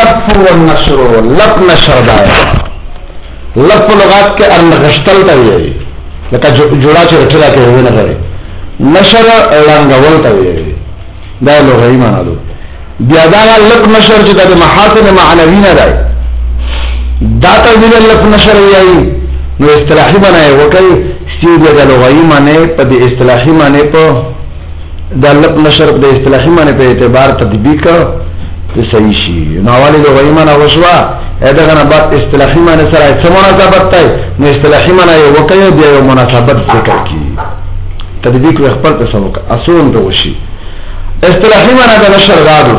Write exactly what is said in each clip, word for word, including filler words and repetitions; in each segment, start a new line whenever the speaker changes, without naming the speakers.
اللف والنشر لف نشر دایا لف لغات کے ارنغشتل تاویے لکا جوڑا چی رٹلا کے ہوئے نظرے نشر رنگول تاویے دا لغوی مانا دو بیا دا لف نشر چی دا محاسن معنوی ندائی دا تاویل لف نشر یائی نو اصطلاحی بنائے وکی ستیو بیا دا لغوی مانے پا دی اصطلاحی مانے پا دا لف نشر پا دی اصطلاحی مانے پا اعتبار تطبیق صحیح شي نو والی لغوی معنی وشوا ادا غنا بعد اصطلاحی معنی سره څه مناسبت تای نو اصطلاحی معنی یو وکړي بیا یو مناسبت ذکر کی تطبیق خپل ته سموک اصول ته وشي اصطلاحی معنی د نشر غادو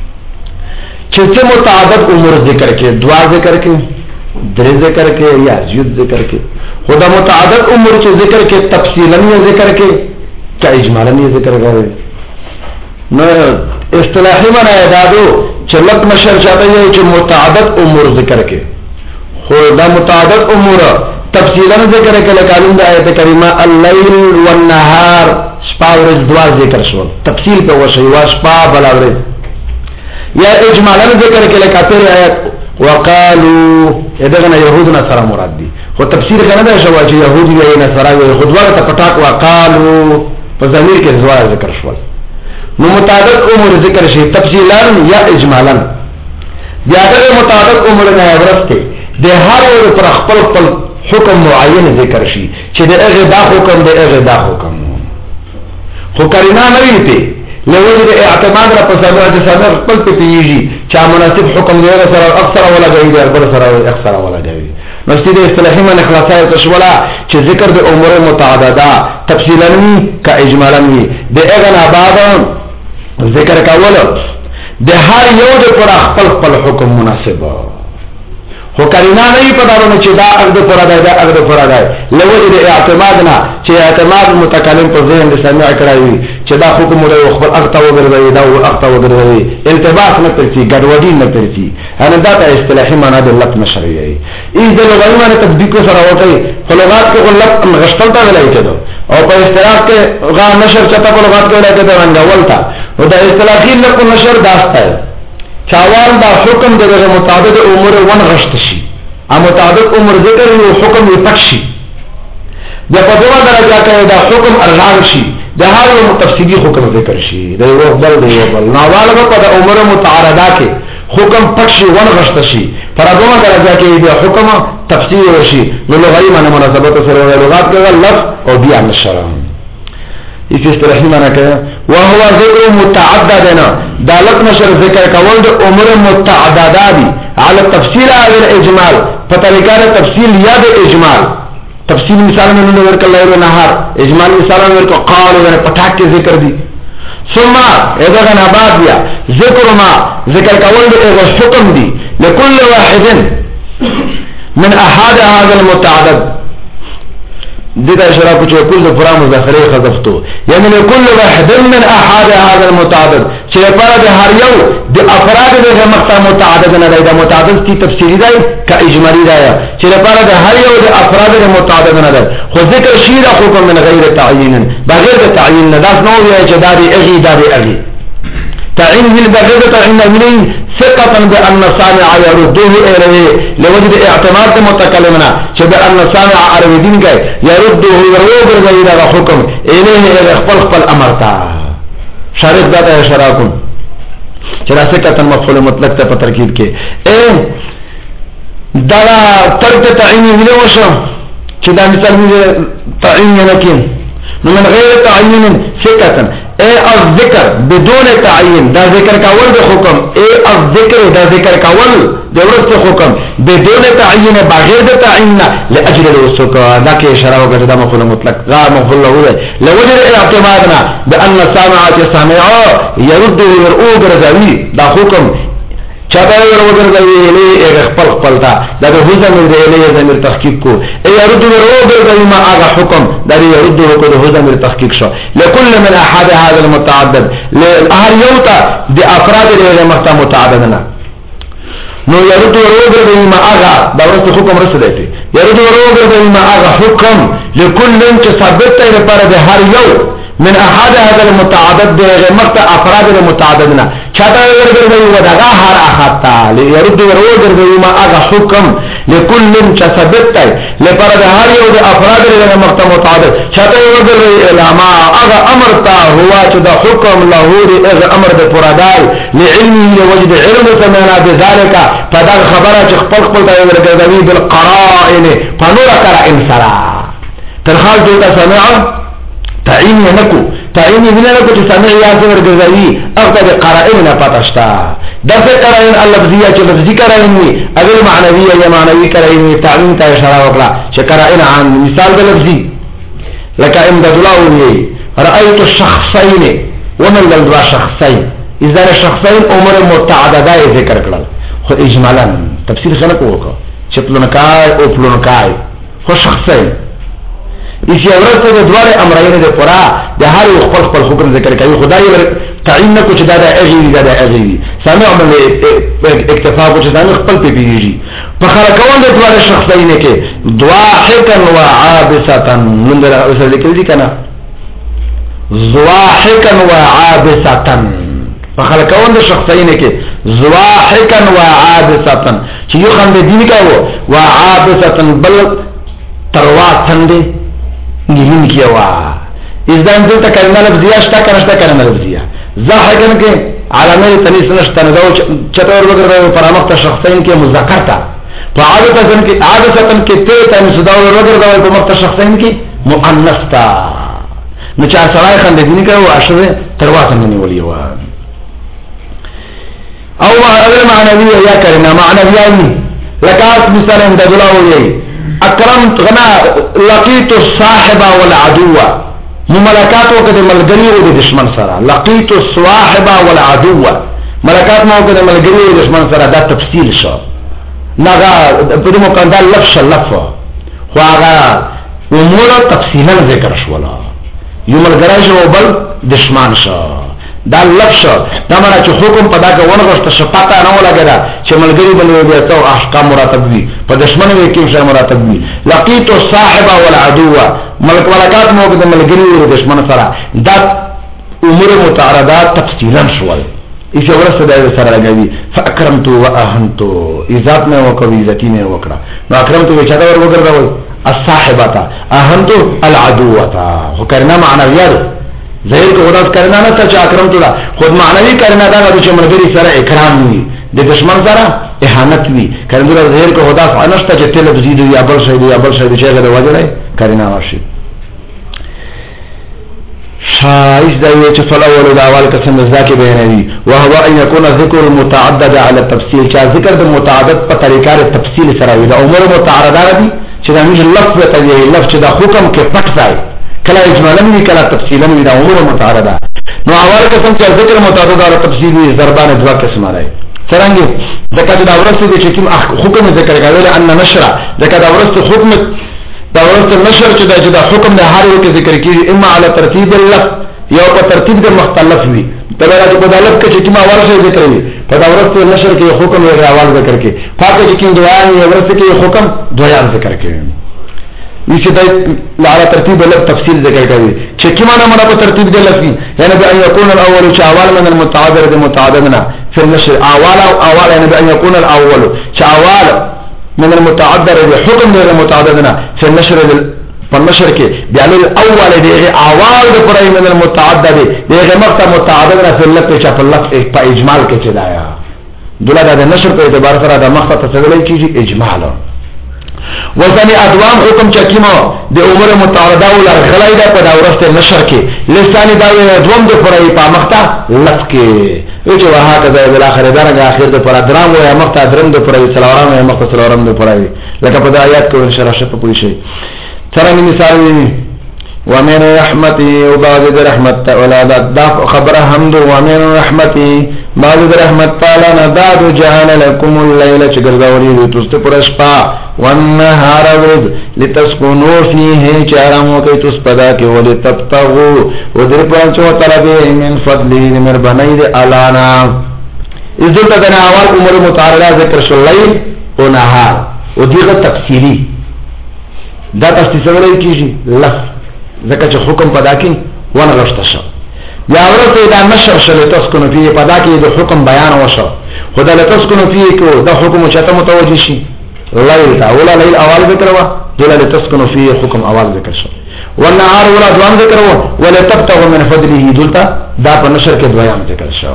چې څه متعدد امور ذکر کې دعا ذکر کې درې ذکر کې یا زیات ذکر کې خدا متعدد امور چې ذکر کې تفصیلا یې ذکر کې کا اجمالا یې ذکر کوي نو اصطلاحی معنی ادادو چلک نشر چاہتا ہے کہ متعدد امور ذکر کے خدا متعدد امور تفصیلا ذکر کے لکالون دا آیت کریمہ اللیل والنہار شپا ورز دعا ذکر شو تفصیل پہ وشی واشپا بلا ورز یا اجمالا ذکر کے لکاتر آیت وقالو ادغنا یهود نصرا مراد دی خو تفسیر کنا دا شوا چی یهود یا نصرا یا خودوار تا پتاک وقالو پا ضمیر کے دعا ذکر شو نو متعدد امور ذکر شي تفصیلا یا اجمالا بیا د متعدد امور نه ورسته د هر یو پر خپل خپل حکم معین ذکر شي چې د هغه دا حکم د هغه دا حکم خو کرینا نه ویته لوجه اعتماد را پسند چې سره خپل په پیږي چې مناسب حکم دی سره اکثر ولا غوي دی بل سره اکثر ولا غوي نو ستې اصطلاحي من خلاصای تشولا چې ذکر د امور متعدده تفصیلا کا اجمالا وي د هغه نه بعد ذکر کولو د هر یو د پر خپل خپل حکم مناسب خو کرینا نه پدارونه چې دا اګد پر دا دا اګد پر دا لوجه د اعتماد نه چې اعتماد متکلم په ذهن د سماع کړی چې دا حکم له خپل اغتا وګرځي دا اغتا وګرځي التباس نه پرتی ګډوډي نه پرتی انا دا ته اصطلاحي معنا د لفظ شرعي ای د لغوي معنی تطبیق سره وکړي خلوات کې غلط غشتل ته ویل کېدو او په اصطلاح کې غا نشر چتا په لغات کې ویل کېدو رنګول تا او دا اصطلاحي لفظ نشر داسته چاوال دا حکم دغه مطابق امور ون غشت شي ا مطابق امور ذکر او حکم یې پک شي د په دوه درجه کې دا حکم الغاء شي د هر یو تفصیلی حکم ذکر شي د یو بل دی یو بل ناواله په د امور متعارضه کې حکم پک شي ون غشت شي پر دوه درجه کې د حکم تفصیل شي نو لغوی معنی مناسبت سره لغات کې لفظ او بیان شرع اس اصطلاحی معنی کہ وهو ذکر متعددنا دالت نشر ذکر کول د امور متعدده دی على تفصیل او الاجمال فطریقہ تفصیل یا د اجمال تفصیل مثال میں نے ورک اللہ و نہار اجمال مثال میں ورک قال و پٹاک کے ذکر دی ثم اذا كان بعد یا ذکر ما ذکر کول د حکم دی لكل واحد من احد هذا المتعدد دیتا اشراف کچھ کل فرا مذخره خذفتو یعنی لكل واحد من احد هذا المتعدد چې لپاره د هر یو د افراد د مقطع متعدد نه دی دا متعدد کی تفصیلی دی کا اجمالی دی چې لپاره د هر یو د افراد د متعدد نه دی خو ذکر شی د حکم من غیر تعیین بغیر د تعیین نه داس نو وی چې دا دی اغي دا دی اغي تعین من بغیر تعیین من ثقه بان سامع يرده اليه لوجد اعتماد متکلمنا چې بان سامع عربی دین گئے يرده يرده غیر حکم الیه خپل خپل امر تا شارح داتا ہے شراکن چرا سکتن مفعول مطلق تا پر ترکیب کے اے دارا ترک تعینی ملے وشا چی دا مثال ملے تعینی نکین من غیر تعین سکتن اے الذکر بدون تعین دا ذکر کول دا حکم اے الذکر دا ذکر کول دا ورست حکم بدون تعین بغیر دا تعین لأجل الوسوک دا کی اشارہ وقت دا مفعول مطلق غیر مفعول له ہے لوجد اعتمادنا بأن سامعات سامعا يرد ورؤو برزاوی دا حکم چاہتا ہے ورؤو برزاوی الی اغفل خپلتا دا دا حزم دا الی زمیر تحقیق کو اے يرد ورؤو برزاوی ما آغا حکم دا دا يرد ورؤو دا حزم تحقیق شو لكل من احد هذا المتعدد لأهل يوتا دا افراد دا مقتا متعددنا نو يرد ورؤو برزاوی ما آغا دا ورست حکم رسل ایتی يرد ورؤو برزاوی ما آغا حکم لكل انچ ثابت تا لپاره دا هر یو من احد هذا المتعدد ده غمت افراد المتعددنا چاته ورګرځي ودغه هر احاطه ليرد ورګرځي ما هغه حکم لكل ثبت لپاره د هر یو د افراد له متعدد چاته ورګرځي علما هغه امر تا هو چې د حکم له هغه امر د فرادای لعلمه لوجد علم سمعنا بذلك فدا خبره چې خپل خپل د ورګرځي بالقرائن فنور قرائن سرا ترخال دوتا سمع تعین نکو تعین بنا نکو چه سمع یاسه ورگرزوی اغتا بی قرائن پتشتا دفع قرائن اللفظیه چه لفظی قرائن وی اگر معنویه یا معنوی قرائن وی تعین تا اشاره وکلا چه قرائن عام مثال بی لفظی لکا امداد الله وی رأیت شخصین ومن للدوا شخصین ازدان شخصین امر متعددائی ذکر کرل خود اجمالا تفسیر خلق وکا چه پلونکای او پلونکای خود شخصین اسی اورته د دواره امرین د پورا د هر یو خپل خپل حکم ذکر کوي خدای ور تعین نه کوچ دا د اجي دا د اجي سامع عمل اکتفا کوچ دا خپل پی پیږي په خلقون د دواره شخصین کې ضواحکا وعابسا من در اوسه لیکل دي کنه ضواحکا وعابسا په خلقون د شخصین کې ضواحکا وعابسا چې یو خند دي کاوه وعابسا بل تروا څنګه نگلین کیا وا از دائم دلتا کرنا لفظیه شتا کنشتا کرنا لفظیه ضاحکن که علامه تنیس نشتا ندو چطور وگر پرامخت شخصین که مذکر تا پا عادتن که عادتن که تی تنیس داو وگر داو پرامخت شخصین که مؤنث تا نچار سرائی خنده دینی که و اشده ترواتن منی ولی وا او اگر معنویه یا کرنا معنویه لکاس مثال امداد اللہ ولی اکرمت غنا لقیت الصاحب والعدو مملکات وکد ملګری او د دشمن سره لقیت الصاحب والعدو ملکات مو وکد ملګری او د دشمن سره دا تفصیل شو ناغه په دې مقدار لفظ لفظ خو هغه امور تفصیلا ذکر شولا یو ملګری شو بل دشمن شو دا لفظ دا معنی چې حکم پدا کا ونغشت شپاته نه ولګا چې ملګری بلوي بیا تو احکام مراتب وي په دشمن وي کې څه مراتب وي لقيت الصاحب والعدو ملک ملکات مو د ملګری او دشمن سره دا امور متعارضات تفصیلا شول ایسه ورسره د سره لګوي فاکرمت واهنت عزت نه وکوي عزت نه وکړه نو اکرمت وچا دا ور وګرځول الصاحبتا اهنت العدوتا خو کرنا معنویات ظاهر کو خداس کرنا نه چې اکرم تولا خود معنوي کرنا دا چې مرګري سره اکرام وي د دشمن سره اهانت وي کرنا ظاهر کو خداس انشته چې تل بزيد یا بل شي یا بل شي چې هغه وجه کرنا واشي شایز دا یو چې فلاول د اول قسم ذکر بیانوي وهو ان يكون ذکر المتعدد على التفصيل چې ذکر د متعدد په طریقه د تفصیل سره وي د امور متعارضه دي چې دا موږ لفظ ته دی لفظ دا حکم کې پټ ځای کلا اجمالا وی کلا تفصیلا وی دا امور متعارضه نو اول قسم چې ذکر متعدد او تفصیل وی ضربان دوا قسم راځي څنګه ذکر دا ورسته چې کوم حکم ذکر کوي ان نشر ذکر دا ورسته حکم دا ورسته نشر چې دا حکم د هر یو کې ذکر کیږي اما علی ترتیب اللفظ یو په ترتیب د مختلف وی تبرا د بدلت کې چې کوم اول څه ذکر وی په دا ورسته نشر کې حکم یې اول ذکر کې پاتې چې کوم دعا یې ورسته کې حکم دویا ذکر کوي اسی دا على ترتیب لفظ تفصیل ذکر کوي چې کیمانه مړه په ترتیب د لفظ یعنی بان يكون الاول شاوال من المتعذر بمتعددنا في النشر اول او اول يعني بان يكون الاول شاوال من المتعذر بحكم غير متعددنا في النشر فالنشر کې بیان الاول دی اول د پرای من المتعدد دغه مقطع متعددنا في اللفظ چې په لفظ په اجمال کې چلایا دلته د نشر په اعتبار سره د مقطع تسویل کیږي اجمال وثاني ادوام حکم چکیمو د امور متعارضه ول غلای دا په داورسته نشر کې لسانی دا دوم د پرای په مخته لفظ کې او چې واه کذا بل اخر درجه اخر د پر درام او مخته درم د پرای سلام او مخته سلام د پرای لکه په آیات کې ان شاء الله شپ پوي شي څنګه مثال ومن رحمتي وبعد رحمت اولاد دا خبره حمد ومن رحمتي بعد رحمت تعالی نداد جعل لكم الليل چګرځولې تاسو ته پرشپا والنهار ورځ لتسكنوا فيه چارمو کې تاسو پدا کې ولې تبتغوا ودر پانچو طلبه من فضله مهرباني دې الانا عزت د اول امور متعارضه ذکر شو لیل او نهار او دغه تفصیلی دا تاسو څنګه کیږي لفظ ځکه چې حکم پدا کې ونغشت شو یا ورته دا نشر شل تسكن فيه پدا کې د حکم بیان وشو خدا له تسكن فيه کو د حکم چته متوجي شي لیل تا ولا لیل اول ذکر وا دل له تسكن فيه حکم اول ذکر شو والنهار ولا دوام ذکر وا ولا تبتغوا من فضله دلتا دا په نشر کې دوام ذکر شو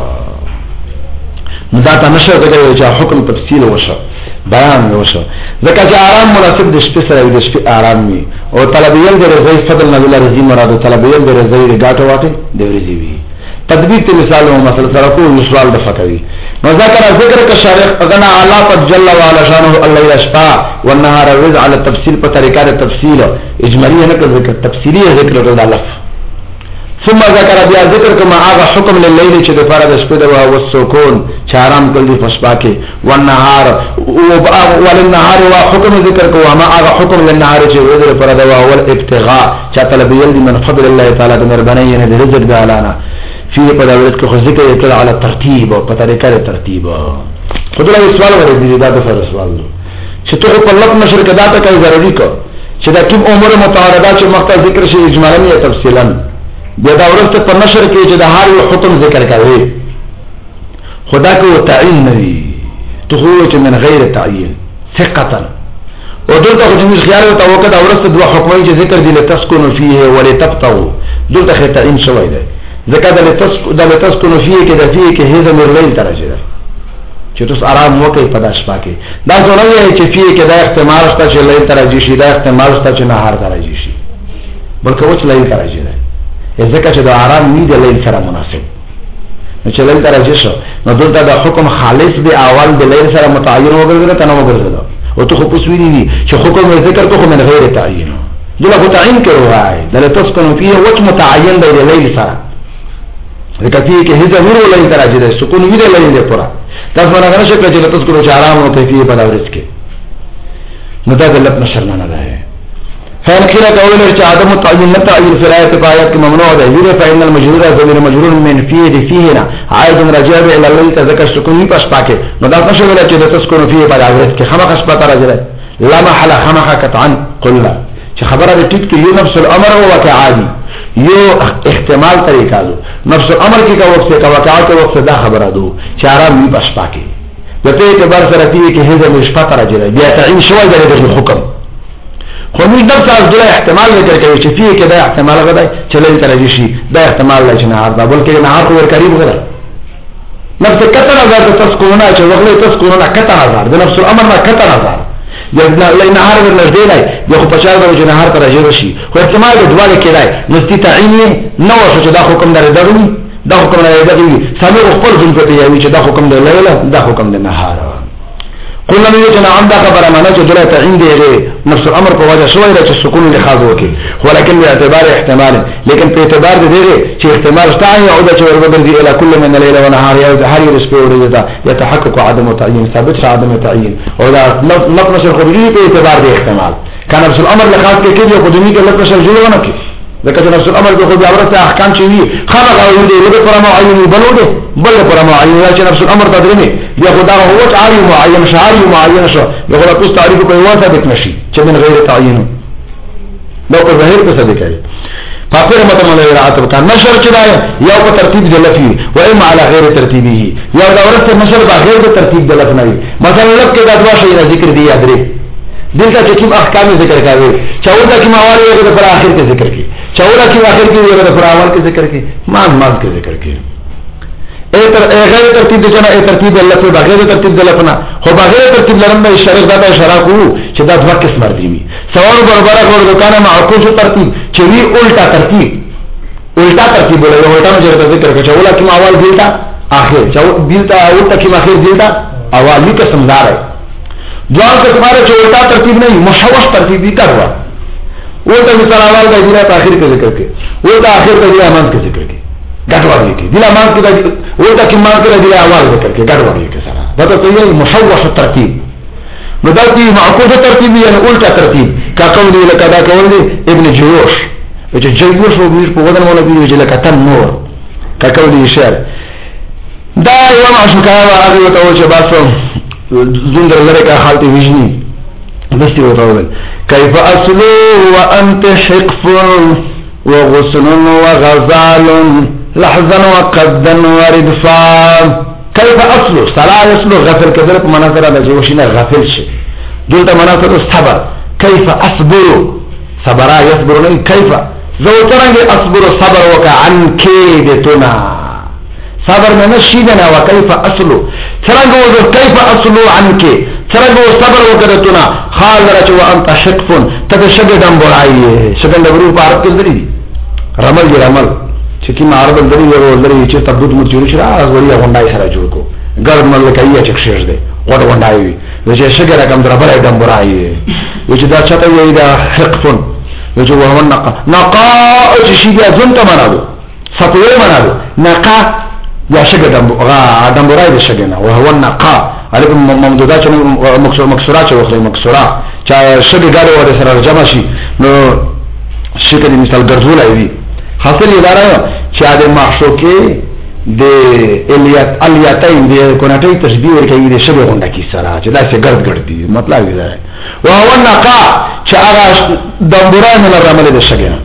دا ته نشر ذکر چې حکم تفصیل وشو بیان وشو ځکه چې آرام مناسب د شپې سره د شپې آرام وي او طلبيل د رضای فضل نبی الله رضی مراد طلبيل د رضای غاټه واټه د ورځي وي تدبیر ته مثال او مثلا سره کو سوال د فتوی نو ذکر ذکر ک شارح اغنا اعلی قد جل وعلا شانه الليل اشفا والنهار وز على التفصيل په طریقه د تفصیل اجمالی نه ذکر تفصیلی ذکر د الله ثم ذکر بیا ذکر کما هغه حکم لليل چې د فرض شپه د او السکون چې آرام کړي فشپا کې والنهار وللنهار وحكم ذکر کو ما هغه حکم للنهار چې وذر فرض او الابتغاء چې طلب يلد من فضل الله تعالی د مهرباني نه د رزق د اعلان فی په دولت کې خو ذکر یې کړل علی ترتیب او په طریقه د ترتیب خدای سوال ورته دا د فرض سوال چې ته په لفظ نشر کې دا ته کوي ضروري کو چې دا کوم امور متعارضه چې مخته ذکر شي اجمالاً یا تفصیلاً بیا دا ورته په نشر کې چې د هر یو حکم ذکر کوي خدا کو تعین نوی تو خو چې من غیر تعین ثقه او دلته خو چې خیال او توکل او ورته دوه حکمي چې ذکر دي لتسكن فيه ولتبتغوا دلته تعین شوی دی ځکه د لتسكن د لتسكن فيه کې د فيه کې هیڅ مر لیل درجه ده چې تاسو آرام وکړئ په داش پاکي دا څنګه وایي چې فيه کې دا احتمال شته چې لیل درجه شي دا احتمال شته چې نهار درجه شي بلکې وڅ لیل درجه ده ځکه چې د آرام نه دی لیل سره مناسب نو چې لیل درجه شو نو دلته د حکم خالص دی اول د لیل سره متعین وګرځي ته نو وګرځي او ته خو پوښتنی دي چې حکم ذکر ته من غیر تعین دغه تعین کړو راي د تسكن فيه وجه متعین دی د لیل سره ځکه چې هیڅ ورو لیل درجه ده سکون وی دی لیل پورا تاسو نه غواړئ چې د تسكن چې آرام او کیفیت په دورس کې نو دا د لب نشر نه ده فإن قيل قول عدم التعيين نتعين في الآية بآيات ممنوع ده يرى فإن المجرور ضمير مجرور من فيه فيهنا عائد راجع إلى الذي تذكر سكون پس پاکه نو دا څه ویل چې د تسكن فيه په عورت کې خمخ شپه راځي لا محل خمخ قطعا قلنا چې خبره دې ټیټ کې یو نفس الامر او واقع عادي یو احتمال طریقہ دو نفس الامر کې کا وخت کا واقع کې وخت دا خبره دو چې آرام وي پس پاکه د ته اعتبار سره کې هیڅ مشفقه راځي بیا تعین شوی د حکم خو موږ نفس ازله احتمال ذکر کوي چې فيه کې دا احتمال غدا چې لږ ترجی شي دا احتمال لا چې نه هر بلکې نه هر ور قریب غدا نفس کتر هزار د تسکونه چې وغله تسکونه کتر هزار د نفس الامر ما کتر هزار یعنی لای نه هر ور نږدې لای یو په چار د چې نه هر ترجی شي خو احتمال د دواله کې لای نستی تعین نو چې دا حکم در دغوي دا حکم نه دغوي سمي خپل ځین په یوي چې دا حکم د لیله دا حکم د نهار قلنا نو چې نعم دا خبره معنا چې دلته تعین دی نفس الامر په وجه شوی چې سکون له خاص وکي ولكن باعتبار احتمال لیکن په اعتبار دې چې احتمال شته او د چې وربدل الى كل من الليل ونهار یا هر یو شپه ورځ يتحقق عدم تعین ثابت عدم تعین او دا لفظ نشر خبري په اعتبار د احتمال کان نفس الامر له خاص کې کې په دنیا کې لفظ نشر جوړونه کې ځکه چې نفس الامر په خو بیا ورته احکام چې وي خامخا دې له پر معین بلوده بل پر معین چې نفس الامر تدریمي بیا خدا هو چې عاری معین شعاری معین شو دغه تاسو تعریف کوي واسه د نشي چې من غیر تعین نو په ظاهر څه څه کوي فاطر متن له راتب کا نشر چې دا یو په ترتیب د لفظ و اما على غیر ترتیبه یو دا ورته نشر په غیر د ترتیب د لفظ نه وي مثلا لفظ کې دا دوا شی ذکر دی یادري دلته چې کوم احکام ذکر کوي چاودا کې ماوال یو د پر اخر کې ذکر کوي چاودا کې اخر کې یو د پر اول کې ذکر کوي ما ما کې ذکر کوي ایتر غیر ترتیب د جنا ای ترتیب الله په بغیر ترتیب د لفنا خو بغیر ترتیب لرم شرع دا اشاره کوو چې دا دوه قسم دي سوال برابر کول دکانه معکوس ترتیب چې وی الټا ترتیب الټا ترتیب له یو الټا مجرد ذکر کوي چولا کی اول دیتا اخر چو دیتا الټا کی اخر دیتا اول کی قسم دار ہے دوه قسمه چې الټا ترتیب نه مشوش ترتیب دي کړوا الټا مثال اول د دیتا اخر کې ذکر کوي الټا اخر د دیتا امام کې ذکر کوي ګټوړی کی دلا مان کې ورته کې مان کې د اول ذکر کې ګټوړی کې سره دا ته یو مشوش ترتیب نو دا دی معقوس ترتیب یعنی الټا ترتیب کا قول لك دا قول ابن جروش چې جروش او په ودان ولا دی چې لکه تن نور کا قول شعر دا یو معشوقه هغه ته چې باسو زندر لره کا حالت وجنی دستي وتاول كيف اصلو وانت حقف وغصن وغزال لحظا وقدا وردفا. كيف اصله صلاة يصله غفل كذلك مناظر على جوشنا غفل شيء دولت مناظر الصبر. كيف اصبر صبرا يصبرون كيف زوترنگ اصبر صبر وكا عن كيدتنا صبر من الشيدنا. وكيف اصله ترنگ وزر كيف اصله عنك ترنگ صبر وكدتنا خال رچ وانت شقف تتشق دنبرائی شقن دبرو پارت کے ذریعی رمل جی رمل چکی معرب الدری ورو الدری چی تبدود مرچوری شرا از وری غنڈائی سرا جوڑ کو گرد مل لکایی چک شیش دے غٹ غنڈائی وی وچی شگر اکم در برائی دنبرائی وچی دا چطا وی دا حقفن وچی وهو النقا نقا چی شیدیا زنتا منا دو سطوی منا دو نقا یا شگر دنبرائی دا شگرنا وهو النقا علیکم ممدودا چا مکسورا چا وخلی مکسورا چا شگر گاری وردی سر جمع شی نو شکر مثال گرزول ایوی حاصل یہ دارا ہے چاہ دے معشوکے دے الیتائی دے کناٹائی تشبیح ورکائی دے شبه غنڈا کی سرا چاہ دا سے گرد گرد دی مطلب یہ دارا ہے وہو النقا چاہ آغا دنبرای ملر رمال دے شگینا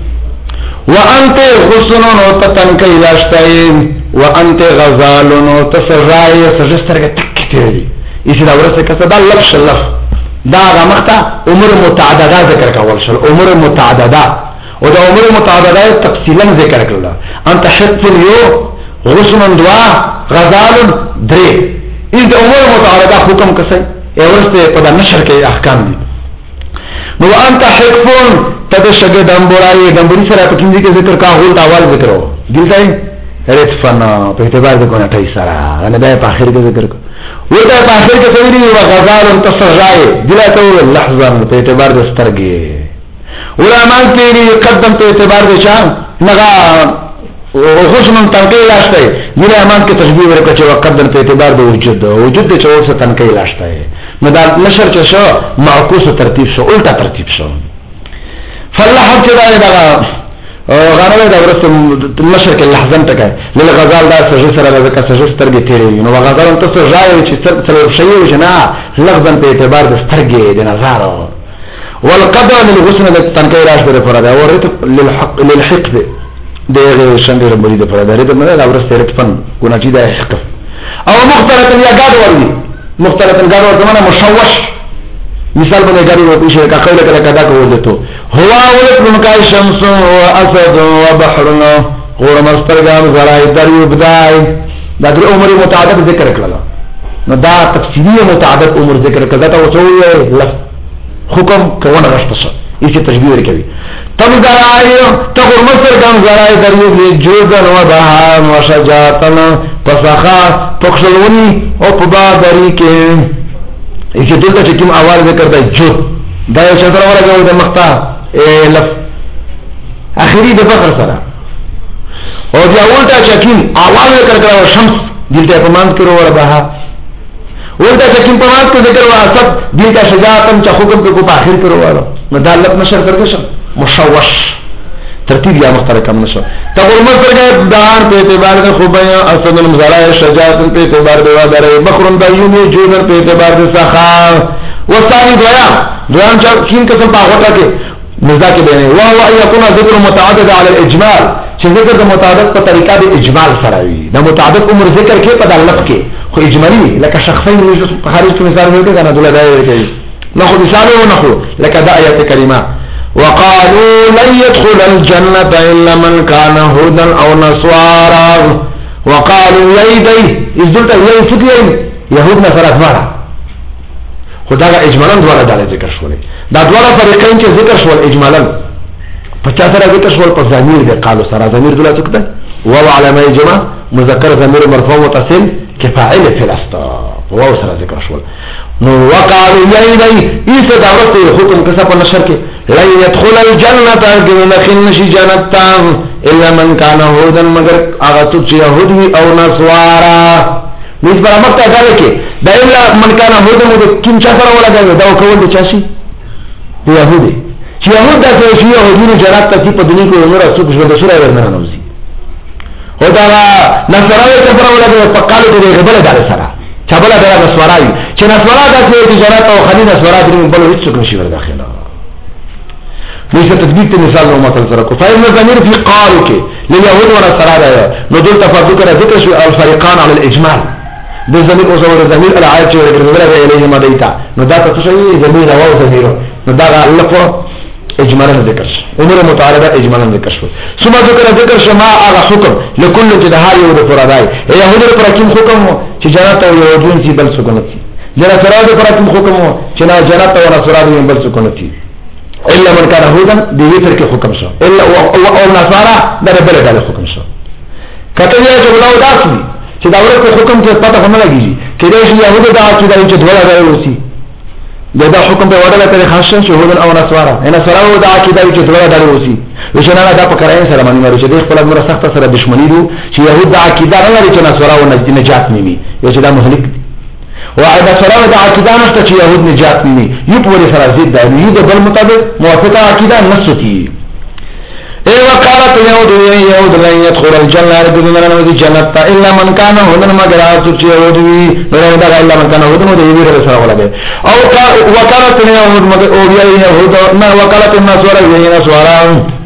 وانت غصنون و تتنکی لاشتائی وانت غزالون و تسرائی سجستر کے تک تیری اسی دا ورس کسا دا لفش لف دا آغا مختا عمر متعددہ ذکر کا ورشل عمر متعددہ و دا عمر متعددہ تفصیلا ذکر کرلا. انت حقف یو غصن دعا غزال درے اس دا عمر متعددہ حکم کسی ایورستے پدا نشر کے احکام دی. نو انت حقف تد شگ دنبورائی دنبوری سر پکنزی کے ذکر کا غلط آواز ذکر ہو دل کئی رتفن پہ اعتبار دے کونا ٹھائی سارا غنی دائے پاخر کے ذکر کو وہ دائے پاخر کے سویری و غزال تصرائے دلاتا ہو لحظاً پہ اعتبار دے سترگے علماء تیری قدم پہ اعتبار دے چاہم نگا خشمن تنقی لاشتا ہے میرے امان کے تشبیح ورکا چھو قدم پہ اعتبار دے وجود وجود دے چھو سے تنقی لاشتا ہے مدار نشر چھو معکوس ترتیب شو الٹا ترتیب شو فاللہ حب چھو دائے داگا غانوے دا ورست نشر کے لحظن تک ہے لیل غزال دا سجل سر رزکا سجل سترگی تیرے ہوئی نو غزال انتا سر رائے چی سر شیئے ہوئی نا لحظن پہ اعتبار دا سترگی دے نظارو والقدر للغسن دا تنکی راش دے پرادا ورطب للحق دے دے غیر شنگی ربولی دے پرادا رطب مدد دا ورست رطفن گنا چی دا حقف او مختلطن یا گاد وردی مختلطن گاد ورد مانا مشوش مثال بنے گاری وہ پیشے کا قیل کرے کدا کو دیتو ہوا ولد منکای شمس و اسد و بحر غور مسترگام زرائی دریوب دائی دا در عمر متعدد ذکر کرلا نو دا تفسیری متعدد عمر ذکر کرلا تا وچوئی ہے لفظ حکم کون رشتشا اسی تشبیح رکھوی تم زرائی تغور مسترگام زرائی دریوب جوزن و بہان و شجاتن پسخا پخشلونی او پبا دری کے اسی دلتا چکیم آواز ذکر دا جو دا یو چندر والا گو دا مختا لف آخری دا فخر سرا اور دا اولتا چکیم آواز ذکر کرا شمس دلتا پماند کرو ورا بہا اولتا چکیم پماند کرو ذکر ورا سب دلتا شجاعتم چا حکم کرو پا آخر کرو ورا دا لف نشر کردشم مشوش ترتیب یا مخترکم نشو تقول مصر گئے دان پہ اعتبار دے خوبیاں اسد المزارع شجاعت پہ اعتبار دے وادر بخرن بیونی جودن پہ اعتبار دے سخا وستانی دویا دویان چین قسم پاغوٹا کے مزدہ کے بینے وہو ایقونا ذکر متعدد علی الاجمال چھ ذکر دا متعدد پا طریقہ دے اجمال سراوی دا متعدد عمر ذکر کے پا دا لفظ کے خو اجمالی لکا شخصین رویش خارج کی مثال ملتے کانا دولا دائے رکھے نخو مثالو نخو لکا دا آیت کریمہ وقالوا لن يدخل الجنة إلا من كان هودا أو نصارى وقالوا يأيدي إذ يأيفت يهود نصارى دوارا خدا کا اجمالا دوارا دارے ذکر شوالے دا دوارا فرقین کے ذکر شوال اجمالا پچا سرا ذکر شوال پر ضمیر دے قالوا سرا ضمیر دولا سکتا وو علامہ جمع مذکر ضمیر مرفوع متصل كفاعل في الاستاف وو سرا ذکر شوال وقالوا يأيدي إذا دعوت الحكم كسب النشر کے لن يدخل الجنة لكن نشي جنتا إلا من كان هودا مگر آغتوچ يهودي أو نصوارا نیز برا مقتا دارے کے دا إلا من كان هودا مگر کم چاسر ولا گئے دا وکول دا چاشی دا يهودي چی يهود دا سوشی يهودين جنات تا تی پا دنی کو امور اصوب شبه دا سورا ورمنا نوزی و دا نصوراوی چاسر ولا گئے فقالو دا غبال دارے سرا چابلا دارا نصوراوی چی نصورا دا سوشی جنات تا و خلی نصورا درین بلو هیچ سکن شیور داخل ليس تثبيت مثال نو مثل سره کو فإن الضمير في قالوا کې لليهود ونصارى ده نو دول تفرق کړه ذکر شو الفريقان على الاجمال ده ضمير او زور ضمير العائد چې ورغله الیه مدیتا نو دا څه شي ضمير او ضمير نو دا لفظ اجمالا ذکر شو امور متعارضه اجمالا ذکر شو ثم ذکر ذکر شما على حكم لكل جدها يود فرادای يهود پر کوم حکم چې جنت او يهودون سي بل سكنت جنت سره پر کوم حکم چې نه جنت او نصارى بل سكنت الا من كان هودا دې تر کې حکم شو الا او نصارى دا بل ډول حکم شو کته یې چې ولو داسي چې دا ورته حکم ته پته هم لګیږي چې دا يهود دا چې دا چې دوه راوسی دا حکم په وړاندې ته خاص شو هودا او نصارى انا سره دا چې دا چې دوه راوسی وشنه دا په کراین سره باندې ورته چې خپل امر سخت سره دښمنی دي چې يهود دا عقیده نه لري چې نصارى او نجات نیمي یو چې دا مهلک وعدا سلام دا عقیده نشته چې يهود نجات نیمي یو په سره زید دا یو د بل مطابق موافقه عقیده نشته اي وقالت يهود يهود لن يدخل الجنه بدون ان جنت الا من كان هدن مگر چې يهود وي نو دا الا من كان هدن د یوه سره ولګي او وقالت يهود مگر او يهود ما وقالت النصارى يهود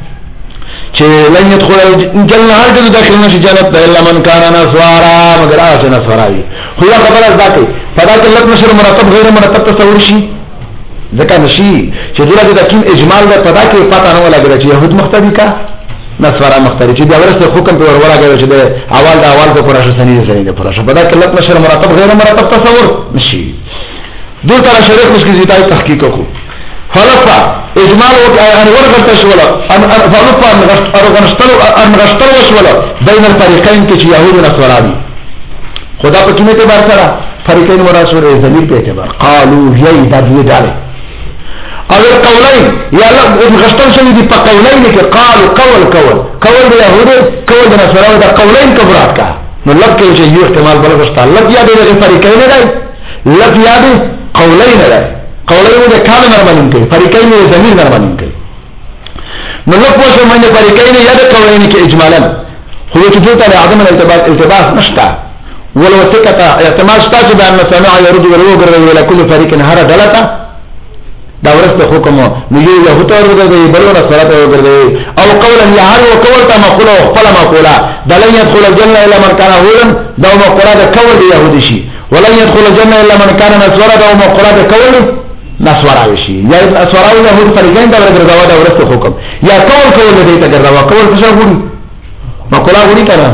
چې لن يدخل الجنه هر دې داخل نشي جنت الا من كان نصارى مگر هغه نصارى خو یا خبره ځکه فدا کې لک نشر مرتب غیر مرتب تصور شي ځکه نشي چې دغه د کوم اجمال ده پدا کې پتا نه ولګي چې يهود مختلفي کا نصارى مختلفي چې دا ورسره حکم په ورورګي چې د اول د اول په پرشه سنې سنې د پرشه پدا کې لک نشر مرتب غیر مرتب تصور نشي دوه تر شریک مشکل زیاتای تحقیق کو خلفا اجمال او ان ورغت شولا ان خلفا ارغنشتل ارغنشتل وشولا بین الفريقين کې يهود او نصارى خدا په کومه اعتبار سره فريقين مراسل زمير په اعتبار قالوا يي دې داله او القولين يا لا غشتل شوی دي په قولين کې قالوا قول قول قول د يهود قول د نصارى دا قولين کبرات کا نو لکه چې یو احتمال بل غشتل لکه یا د فريقين نه دی لکه یا د قولين نه دی قولين د کال مرمنین کې فريقين د زمير مرمنین کې نو لکه په معنی فريقين یا د قولين کې اجمالا خو چې ته ته عدم الالتباس التباس نشتا ولو ثقه اعتماد شتا چې بان سمع يرد ولو غره ولا كل فريق هر دلته دا ورسته حکم نو یو يهود ورغه بلونه صلاه ورغه او قولا يهار وقول كما قولا وقال ما قولا دلن يدخل الجنه الا من كان هودا دا ما قولا ده قول يهودي شي ولن يدخل الجنه الا من كان نصارى دا ما قولا ده قول نصارى شي يا نصارى يهود فريقين دا ورغه دا ورسته حکم یا قول قول دې ته ګرځوا قول څه غوړي ما قولا غوړي کنه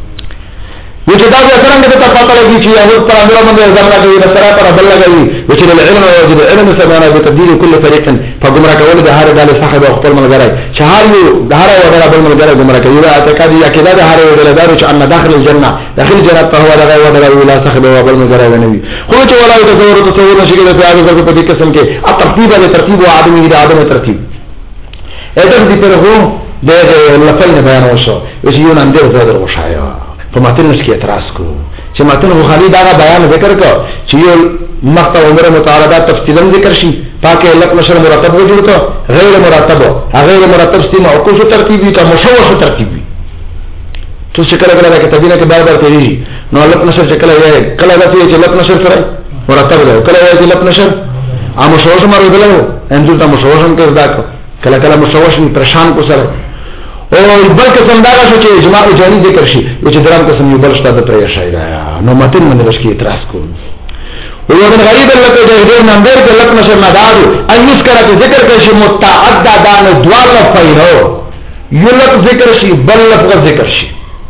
وجه دا څنګه ته پاتہ لګي چې يهود پر امر باندې ځان راځي نصارى پر بل لګي وجه العلم وجه العلم سمعنا بتبديل كل فريق فغمرا کول د هر ډول صاحب او خپل ملګری چې هر یو د هر یو ډول بل ملګری گمراه کوي دا اعتقاد یا کدا د هر یو ډول دارو چې ان داخل الجنه داخل جنت په هو دغه و دغه ولا صاحب او بل ملګری ونوي خو چې ولا تصور تصور نشي کېدای په هغه په دې قسم کې ا ترتیب د ترتیب او عدم د عدم ترتیب اته دې پر هو د لفظ بیان وشو چې یو نن دې زړه وشایا په ماتن کې اعتراض کو چې ماتن بخاری دا بیان ذکر کو چې یو مقطع عمر متعارضات تفصیلا ذکر شي تاکہ لک نشر مرتب ہو جوړ کو غیر مرتب غیر مرتب ستیم او کو ترتیبی کا مشوش ترتیبی تو شکل کله کې تبینه کې بار بار کوي نو لک نشر شکل یې کله راځي چې لک نشر سره مرتب دی کله راځي لک نشر ا مشوش مر ودلو انځو ته مشوش هم کې ځاکو کله کله مشوش پریشان کو سره او بلکې څنګه شو چې اجماع جاری ذکر شي چې درام قسم یو بل شته پرې شي نو متن باندې لږ کې اعتراض کو ومن غریب لکه د دې نمبر کې لک نشر مدارو ان یذکر ذکر کې شي متعدد دان دوال فینو یو لک ذکر شي بل لفظ ذکر شي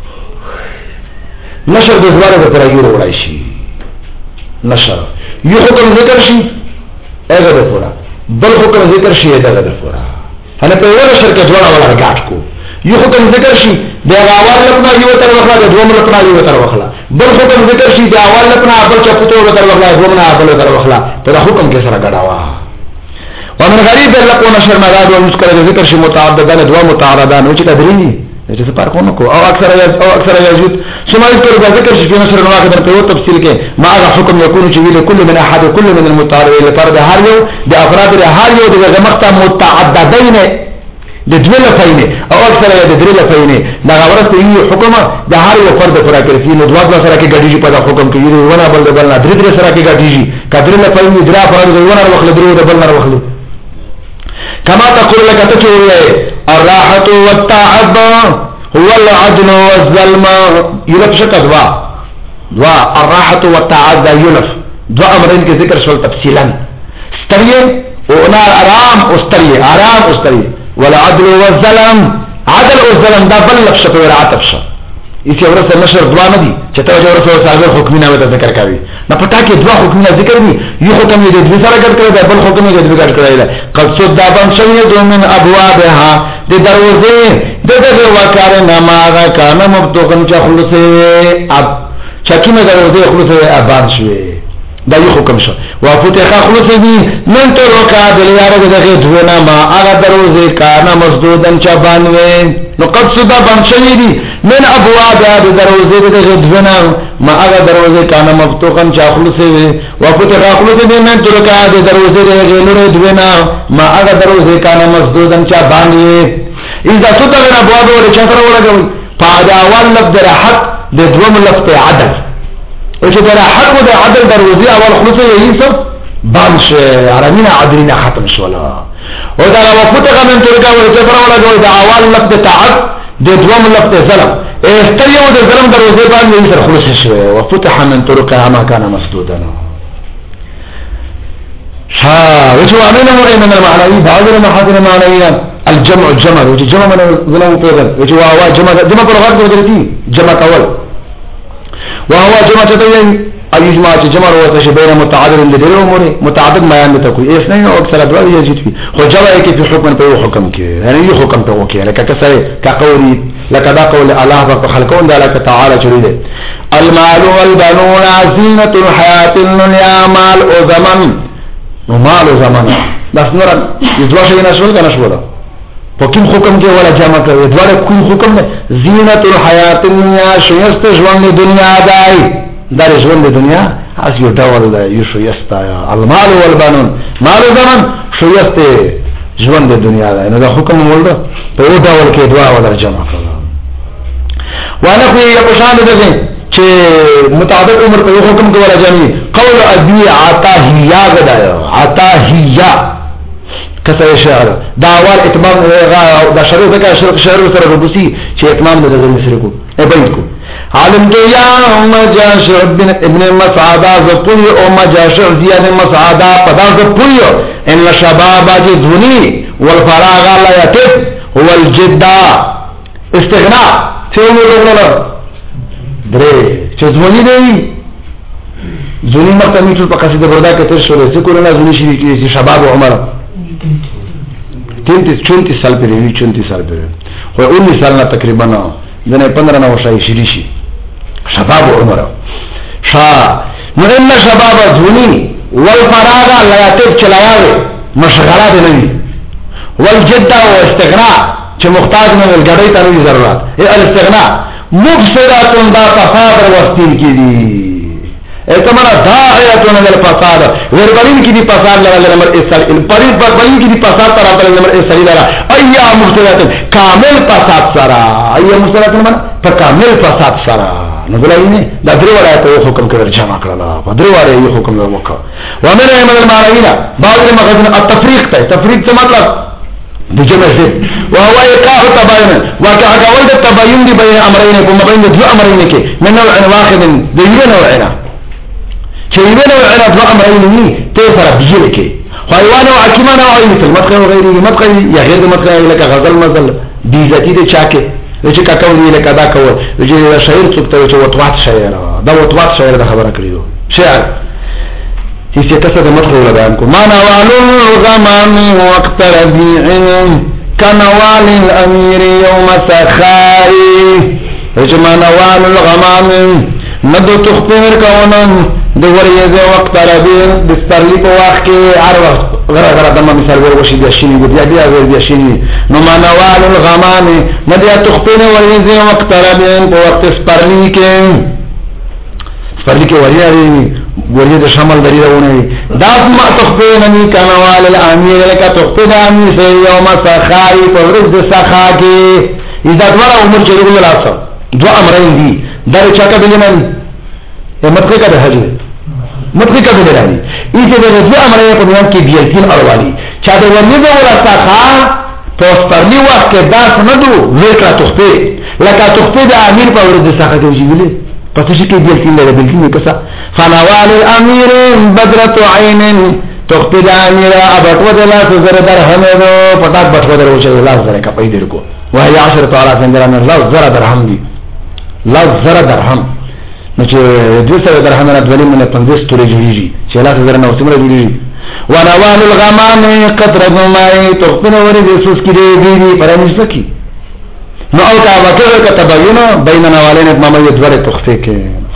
نشر د دواره په پر یو وړای شي نشر یو حکم ذکر شي هغه د پورا بل حکم ذکر شي هغه د پورا هله په ور شر کې دوړه ولا غاټ کو یو حکم ذکر شي د اول لپاره یو تر وخلا د دوم لپاره یو تر وخلا بل حکم ذکر شي د اول لپاره بل چپتو تر وخلا دوم نه بل تر وخلا په حکم کې سره غډاوا ومن غریب لقو نشر مداد او مذکر ذکر شي متعددان دوا متعارضان او چې تدریجي چې څه فرق نه کو او اکثر او اکثر یزيد شمال پر ذکر شي په نشر نواقع په یو تفصیل کې ما هغه حکم يكون چې ویل کله من احد کله من المتعارض لپاره د هر یو د افراد د هر یو د مقطع متعددین د دوه لفظونه او اکثر د درې لفظونه دا ورته یو حکم د هر یو فرد پر راکړي نو دوه سره کې غډیږي په حکم کې یو ونه بل بل درې درې سره کې غډیږي کډر لفظونه درا فرد ونه وخت درو د بل نه وخت کما تقول لك تقول الراحة والتعب هو العدل والظلم يلف شك دوا دوا الراحة والتعب يلف دوا امرين کے ذکر شول تفصیلا ستریه ونا آرام استریه آرام استریه والعدل والظلم عدل والظلم دا بل لف شک ور عطف شو اسی ورسه نشر دوا ندی چته ورسه ساغر حکمونه وته ذکر کوي نه پتا کې دوا حکمونه ذکر دي یو حکم دې د سره ګټ کړی بل حکم دې ذکر کړی قد صدابن شهید من ابوابها دې دروازه دې دې وکړه نه ما کان مبتوقن چا خلصه اب چکینه دروازه خلصه آباد شوه دا یو حکم شو وفتح خلصه دي من تر وکړه دې یاره دغه دونه ما هغه دروازه کان مسدودن چا باندې نو قد صدابن شهید من ابوابها دې دروازه دغه دونه ما هغه دروازه کان مفتوحن چا خلصه وفتح خلصه دي من تر وکړه دې دروازه دغه نور دونه ما هغه دروازه کان مسدودن چا باندې اذا صدق الابواب ولا چتر ولا کوي فاذا ولب درحت د دوم لفظ عدل او چې درحت او د عدل دروازه اول خلصه یې څه بانش عربینا عدلنا ختم شولا او دا وفتح من ترکا ولا چتر ولا کوي دا اول لفظ تعد د دوم لفظ ظلم استریو د ظلم دروازه باندې یې سره خلصه شوه وفتح من ترکا ما كان مسدودا ها وجو امنه من المعنوي بعض المحاضر المعنويه الجمع الجمع وجه جمع من ظلم پیدا وجه واوا جمع جمع پر غلط ودرتي جمع اول وهو جمع تدين اي جمع جمع هو بين متعادل لدير امور متعدد ما يعني تكوي اثنين او اكثر ادوار يزيد فيه وجمع كيف في حكم په حكم کې يعني یو حکم ته وکي لکه کسره كقولي لکه دا قول الله په خلقون دا لکه تعالی چوي دي المال والبنون زينة الحياة الدنيا مال او زمن نو مال او زمن بس نور یذوا شي نه شول کنه شول په کوم حکم کې ولا جمع کوي دواړه کوم حکم نه زینت الحیات الدنیا شوست ژوند دنیا دای در ژوند دنیا اس یو ډول دی یو شوست المال والبنون مال زمن شوست ژوند دنیا دای نو دا حکم مول په یو ډول کې دوا ولا جمع کړه وانا خو یو په شان دي چې مطابق عمر په حکم کې ولا جمع قول ابي عطاهیا غدایا عطاهیا کسر شعر دا اول اتمام دا شروع ذکر شرق شعر سره ربوسی چې اتمام د نظر سره کو ای بیت کو عالم تو یا مجاش ابن ابن مسعود زقوی او مجاش زیاد مسعود پدا زقوی ان شباب جذونی والفراغ لا يتب هو الجد استغناء څو وګورل درې چې ځونی دی ځونی مرته میټر په قصیده بردا کې تر شوه ذکر نه ځونی شي چې شباب عمر تینتیس چونتیس سال پر وی چونتیس سال پر خو انیس سالنا تقریبا دنه پندرہ نو شای شری شي شباب عمر شا نو ان شباب ذونی والفراغ لا يتب چلاوي مشغلات نه وي والجد واستغناء چې محتاج نه ولګړی ته نه ضرورت ای الاستغناء مفسدات دا تفاضل وستین کی دي ایتمنا داعیتون للفساد وربرین کی دی فساد لرا لنمر اسال الپرین بربرین کی دی فساد ترا بل لنمر اسالی لرا ایا مفسدات کامل فساد سرا ایا مفسدات من پر کامل فساد سرا نګلایي دا درو راته حکم کړل جمع کړل په درو راته یو حکم وکړ ومن احمد المعنوی بعض مغزن التفریق ته تفریق څه مطلب د جمع څه وهو ايقاع تباين واقع اول د تباين دی بین امرین په مبین د امرین کې من نوع واحد د یو نوعنا چې یو نوعنا د امرین ني ته سره بيجي کې حیوان او حکیمان او مثل مدخل او غیره مدخل یا غیر مدخل لکه غزل مزل بي ذاتی د چاکه چې کا کوي لکه دا کوي چې شاعر څوک ته چې وطوات شاعر دا وطوات شاعر د خبره کړیو شاعر چې تاسو د مدخل ولا بیان کو معنا والو غمام وقت ربيع كنوال الامير يوم سخائي چې معنا والو الغمام ندو تخبر کونن د وریځ وقت ربيع د سترلی په وخت کې هر وخت غره غره دمه مثال ورشي بیا شینی بیا بیا بیا شینی نو معنا والو الغمام ندو تخبر وریځ وقت ربيع په وخت سترلی کې سترلی کې وریځ وريه د شمال دری راونه دا ما تخبرني كنوال الامير لك تخبر امي سي يوم سخاي فرز د سخاګي اذا دوار عمر چې ویل راځه دو امرين دي دا چاکه بلمن مطلق ده حج مطلق کا دے رہی اسے دے رضو امرے کو بیان کی بیلتین اروالی چاہتے ورنی دے ولا ساقا تو سپرلی وقت کے دا سندو ویکا تختے لکا تختے دا امیر پا ورد ساقا کے وجی ملے پتوشی کی بیلتین لے بیلتین میں کسا فنوال الامیر بدرت عین تختے دا امیر ابٹو دے لاس زر درہم دو پتاک بٹو در وچے لاس زر کا پیدر کو وہی عشرت علا فندران لاس زر درہم دی لاس زر درہم نچه دو سر درہم نا دولی من پندس تولی جوڑی جی چه لاس زر نو سمر جوڑی جی ونوال الغمام قطر دمائی تختے نوری دے سوس کی دے دی دی پرانیش لکی نو اوتا وکر کا تباینو بین نوالین اتمامی دوار تختے کے